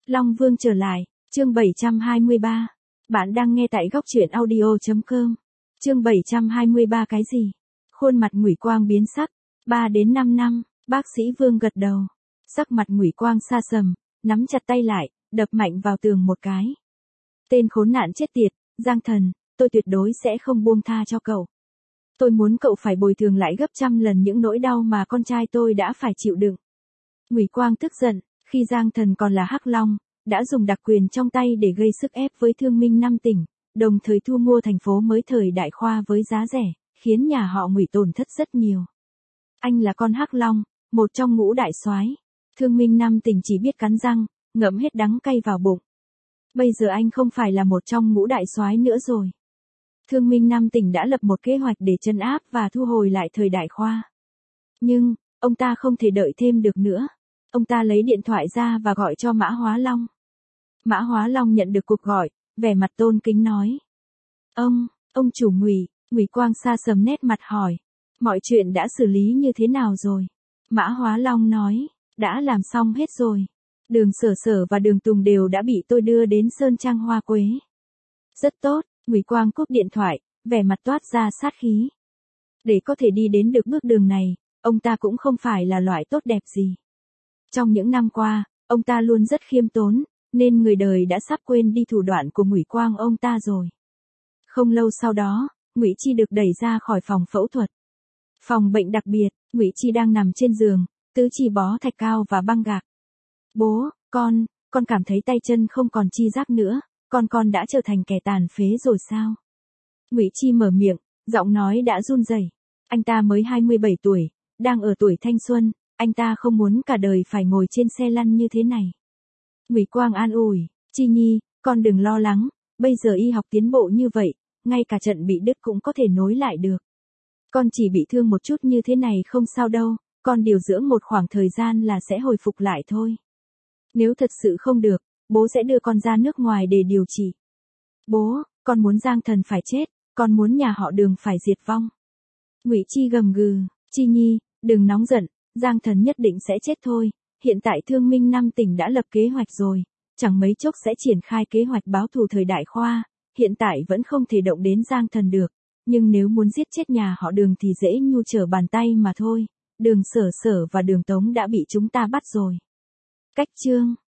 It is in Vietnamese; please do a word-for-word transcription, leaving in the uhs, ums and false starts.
Long Vương trở lại, chương bảy trăm hai mươi ba. Bạn đang nghe tại góc truyện audio chấm com. Chương bảy trăm hai mươi ba cái gì? Khuôn mặt Ngụy Quang biến sắc, ba đến năm năm, bác sĩ Vương gật đầu. Sắc mặt Ngụy Quang sa sầm, nắm chặt tay lại, đập mạnh vào tường một cái. Tên khốn nạn chết tiệt, Giang Thần, tôi tuyệt đối sẽ không buông tha cho cậu. Tôi muốn cậu phải bồi thường lại gấp trăm lần những nỗi đau mà con trai tôi đã phải chịu đựng. Ngụy Quang tức giận, khi Giang Thần còn là Hắc Long, đã dùng đặc quyền trong tay để gây sức ép với Thương Minh năm tỉnh, đồng thời thu mua thành phố mới thời Đại Khoa với giá rẻ, khiến nhà họ Ngụy tổn thất rất nhiều. Anh là con Hắc Long, một trong ngũ đại soái. Thương Minh năm tỉnh chỉ biết cắn răng, ngậm hết đắng cay vào bụng. Bây giờ anh không phải là một trong ngũ đại soái nữa rồi. Thương Minh năm tỉnh đã lập một kế hoạch để trấn áp và thu hồi lại thời Đại Khoa. Nhưng, ông ta không thể đợi thêm được nữa. Ông ta lấy điện thoại ra và gọi cho Mã Hóa Long. Mã Hóa Long nhận được cuộc gọi, vẻ mặt tôn kính nói. Ông, ông chủ Ngụy, Ngụy Quang sa sầm nét mặt hỏi. Mọi chuyện đã xử lý như thế nào rồi? Mã Hóa Long nói, đã làm xong hết rồi. Đường Sở Sở và Đường Tùng đều đã bị tôi đưa đến Sơn Trang Hoa Quế. Rất tốt, Ngụy Quang cúp điện thoại, vẻ mặt toát ra sát khí. Để có thể đi đến được bước đường này, ông ta cũng không phải là loại tốt đẹp gì. Trong những năm qua, ông ta luôn rất khiêm tốn, nên người đời đã sắp quên đi thủ đoạn của Ngụy Quang ông ta rồi. Không lâu sau đó, Ngụy Chi được đẩy ra khỏi phòng phẫu thuật. Phòng bệnh đặc biệt, Ngụy Chi đang nằm trên giường, tứ chi bó thạch cao và băng gạc. Bố, con, con cảm thấy tay chân không còn chi giác nữa, con con đã trở thành kẻ tàn phế rồi sao? Ngụy Chi mở miệng, giọng nói đã run rẩy. Anh ta mới hai mươi bảy tuổi, đang ở tuổi thanh xuân, anh ta không muốn cả đời phải ngồi trên xe lăn như thế này. Ngụy Quang an ủi, Chi Nhi, con đừng lo lắng, bây giờ y học tiến bộ như vậy, ngay cả trận bị đứt cũng có thể nối lại được. Con chỉ bị thương một chút như thế này không sao đâu, con điều dưỡng một khoảng thời gian là sẽ hồi phục lại thôi. Nếu thật sự không được, bố sẽ đưa con ra nước ngoài để điều trị. Bố, con muốn Giang Thần phải chết, con muốn nhà họ Đường phải diệt vong. Ngụy Chi gầm gừ, Chi Nhi, đừng nóng giận, Giang Thần nhất định sẽ chết thôi, hiện tại Thương Minh năm tỉnh đã lập kế hoạch rồi, chẳng mấy chốc sẽ triển khai kế hoạch báo thù thời Đại Khoa, hiện tại vẫn không thể động đến Giang Thần được, nhưng nếu muốn giết chết nhà họ Đường thì dễ như trở bàn tay mà thôi, Đường Sở Sở và Đường Tống đã bị chúng ta bắt rồi. Cách chương